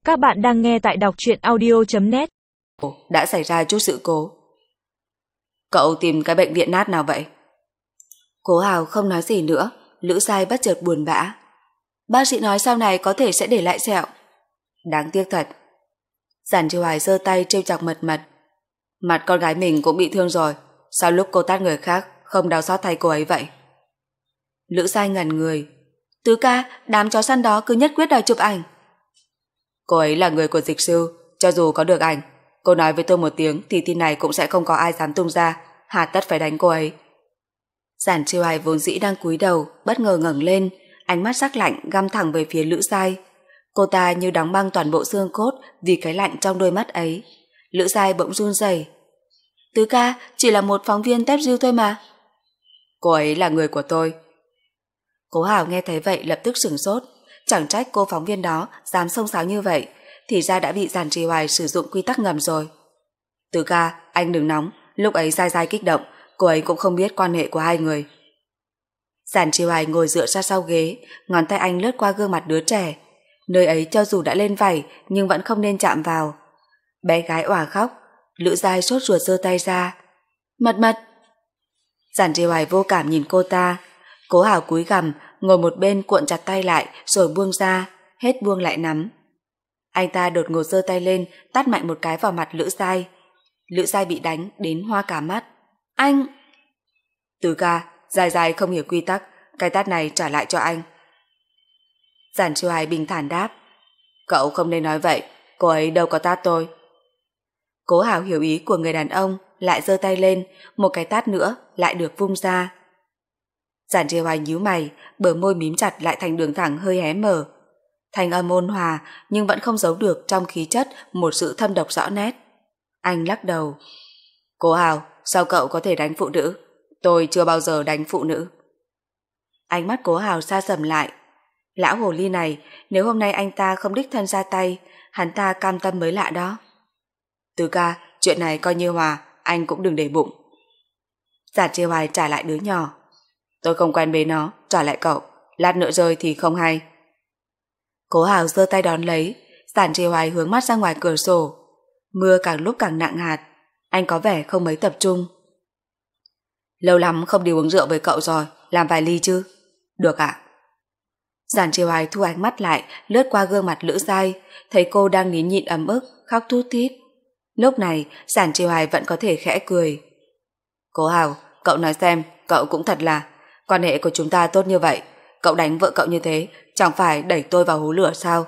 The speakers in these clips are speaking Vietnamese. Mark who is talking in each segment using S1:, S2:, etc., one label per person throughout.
S1: Các bạn đang nghe tại đọc truyện audio.net.
S2: Đã xảy ra chút sự cố. Cậu tìm cái bệnh viện nát nào vậy?
S3: Cố Hào không nói gì nữa. Lữ Giai bất chợt buồn bã. Bác sĩ nói sau này có thể sẽ để lại sẹo.
S2: Đáng tiếc thật.
S3: Giản Chiêu Hoài giơ tay trêu chọc Mật Mật.
S2: Mặt con gái mình cũng bị thương rồi, sao lúc cô tát người khác không đau xót thay cô ấy vậy?
S3: Lữ Giai ngẩn người. Tứ ca, đám chó săn đó cứ nhất quyết đòi chụp ảnh.
S2: Cô ấy là người của dịch sư, cho dù có được ảnh, cô nói với tôi một tiếng thì tin này cũng sẽ không có ai dám tung ra, hà tất phải đánh cô ấy.
S3: Giản Chiêu Hoài vốn dĩ đang cúi đầu, bất ngờ ngẩng lên, ánh mắt sắc lạnh găm thẳng về phía Lữ Giai. Cô ta như đóng băng toàn bộ xương cốt vì cái lạnh trong đôi mắt ấy. Lữ Giai bỗng run rẩy. Tứ ca, chỉ là một phóng viên tép diêu thôi mà.
S2: Cô ấy là người của tôi.
S3: Cố Hào nghe thấy vậy lập tức sửng sốt. Chẳng trách cô phóng viên đó dám xông xáo như vậy, thì ra đã bị Giản Trì Hoài sử dụng quy tắc ngầm rồi.
S2: Tứ ca, anh đừng nóng, lúc ấy Giai Giai kích động, cô ấy cũng không biết quan hệ của hai người.
S3: Giản Trì Hoài ngồi dựa ra sau ghế, ngón tay anh lướt qua gương mặt đứa trẻ. Nơi ấy cho dù đã lên vảy nhưng vẫn không nên chạm vào. Bé gái òa khóc. Lữ Giai sốt ruột giơ tay ra. Mật Mật. Giản Trì Hoài vô cảm nhìn cô ta. Cố Hào cúi gằm ngồi một bên cuộn chặt tay lại rồi buông ra, hết buông lại nắm. Anh ta đột ngột giơ tay lên tát mạnh một cái vào mặt Lữ Giai. Lữ Giai bị đánh đến hoa cả mắt. Anh...
S2: Tứ ca, Giai Giai không hiểu quy tắc, cái tát này trả lại cho anh.
S3: Giản Trì Hoài bình thản đáp.
S2: Cậu không nên nói vậy, cô ấy đâu có tát tôi.
S3: Cố Hào hiểu ý của người đàn ông, lại giơ tay lên, một cái tát nữa lại được vung ra. Giản Trì Hoài nhíu mày, bờ môi mím chặt lại thành đường thẳng hơi hé mở. Thanh âm ôn hòa nhưng vẫn không giấu được trong khí chất một sự thâm độc rõ nét. Anh lắc đầu.
S2: Cố Hào, sao cậu có thể đánh phụ nữ? Tôi chưa bao giờ đánh phụ nữ.
S3: Ánh mắt Cố Hào xa sầm lại. Lão hồ ly này, nếu hôm nay anh ta không đích thân ra tay, hắn ta cam tâm mới lạ đó.
S2: Tứ ca, chuyện này coi như hòa, anh cũng đừng để bụng.
S3: Giản Trì Hoài trả lại đứa nhỏ.
S2: Tôi không quen bế nó, trả lại cậu, lát nữa rơi thì không hay.
S3: Cố Hào giơ tay đón lấy. Giản Trì Hoài hướng mắt ra ngoài cửa sổ. Mưa càng lúc càng nặng hạt. Anh có vẻ không mấy tập trung.
S2: Lâu lắm không đi uống rượu với cậu rồi, làm vài ly chứ? Được ạ.
S3: Giản Trì Hoài thu ánh mắt lại, lướt qua gương mặt Lữ Giai, thấy cô đang nín nhịn ấm ức, khóc thút thít. Lúc này, Giản Trì Hoài vẫn có thể khẽ cười.
S2: Cố Hào, cậu nói xem, cậu cũng thật là, quan hệ của chúng ta tốt như vậy, cậu đánh vợ cậu như thế, chẳng phải đẩy tôi vào hố lửa sao?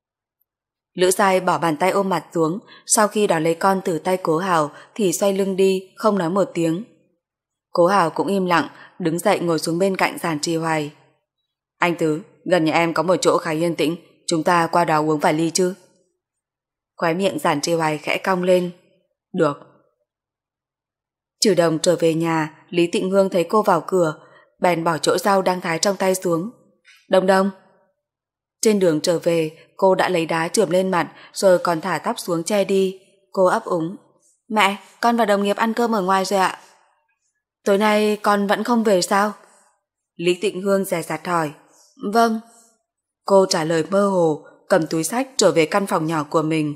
S3: Lữ Giai bỏ bàn tay ôm mặt xuống, sau khi đón lấy con từ tay Cố Hào thì xoay lưng đi, không nói một tiếng. Cố Hào cũng im lặng, đứng dậy ngồi xuống bên cạnh Giản Trì Hoài.
S2: Anh Tứ, gần nhà em có một chỗ khá yên tĩnh, chúng ta qua đó uống vài ly chứ?
S3: Khóe miệng Giản Trì Hoài khẽ cong lên.
S2: Được.
S3: Trừ Đồng trở về nhà, Lý Tịnh Hương thấy cô vào cửa, bèn bỏ chỗ rau đang thái trong tay xuống. Đồng Đồng. Trên đường trở về, cô đã lấy đá chườm lên mặt rồi còn thả tóc xuống che đi. Cô ấp úng. Mẹ, con và đồng nghiệp ăn cơm ở ngoài rồi ạ. Tối nay con vẫn không về sao? Lý Tịnh Hương dè dặt hỏi. Vâng. Cô trả lời mơ hồ, cầm túi xách trở về căn phòng nhỏ của mình.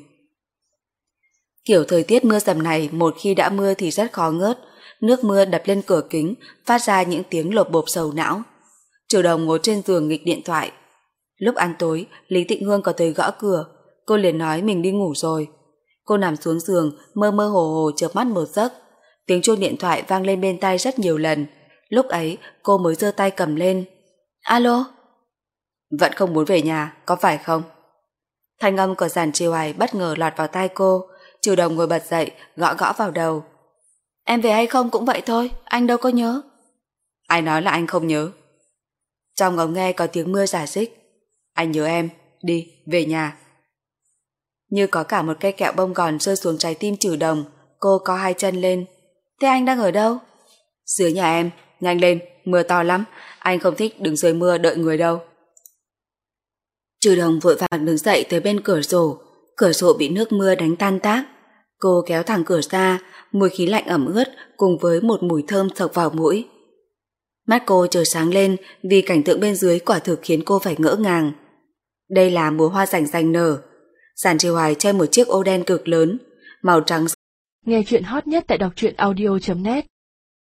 S3: Kiểu thời tiết mưa dầm này một khi đã mưa thì rất khó ngớt. Nước mưa đập lên cửa kính, phát ra những tiếng lộp bộp sầu não. Trừ Đồng ngồi trên giường nghịch điện thoại. Lúc ăn tối, Lý Tịnh Hương có tới gõ cửa. Cô liền nói mình đi ngủ rồi. Cô nằm xuống giường, mơ mơ hồ hồ chợp mắt một giấc. Tiếng chuông điện thoại vang lên bên tai rất nhiều lần. Lúc ấy, cô mới giơ tay cầm lên. Alo?
S2: Vẫn không muốn về nhà, có phải không?
S3: Thanh âm của Giản Trì Hoài bất ngờ lọt vào tai cô. Trừ Đồng ngồi bật dậy, gõ gõ vào đầu. Em về hay không cũng vậy thôi, anh đâu có nhớ.
S2: Ai nói là anh không nhớ?
S3: Trong ống nghe có tiếng mưa rả rích.
S2: Anh nhớ em, đi, về nhà.
S3: Như có cả một cây kẹo bông gòn rơi xuống trái tim Trừ Đồng, cô có hai chân lên. Thế anh đang ở đâu?
S2: Dưới nhà em, nhanh lên, mưa to lắm, anh không thích đứng dưới mưa đợi người đâu.
S3: Trừ Đồng vội vàng đứng dậy tới bên cửa sổ bị nước mưa đánh tan tác. Cô kéo thẳng cửa ra, mùi khí lạnh ẩm ướt cùng với một mùi thơm sộc vào mũi. Mắt cô chợt sáng lên vì cảnh tượng bên dưới quả thực khiến cô phải ngỡ ngàng. Đây là mùa hoa rảnh rành nở. Sàn chiều hoài che một chiếc ô đen cực lớn, màu trắng.
S1: Nghe chuyện hot nhất tại đọc truyện audio.net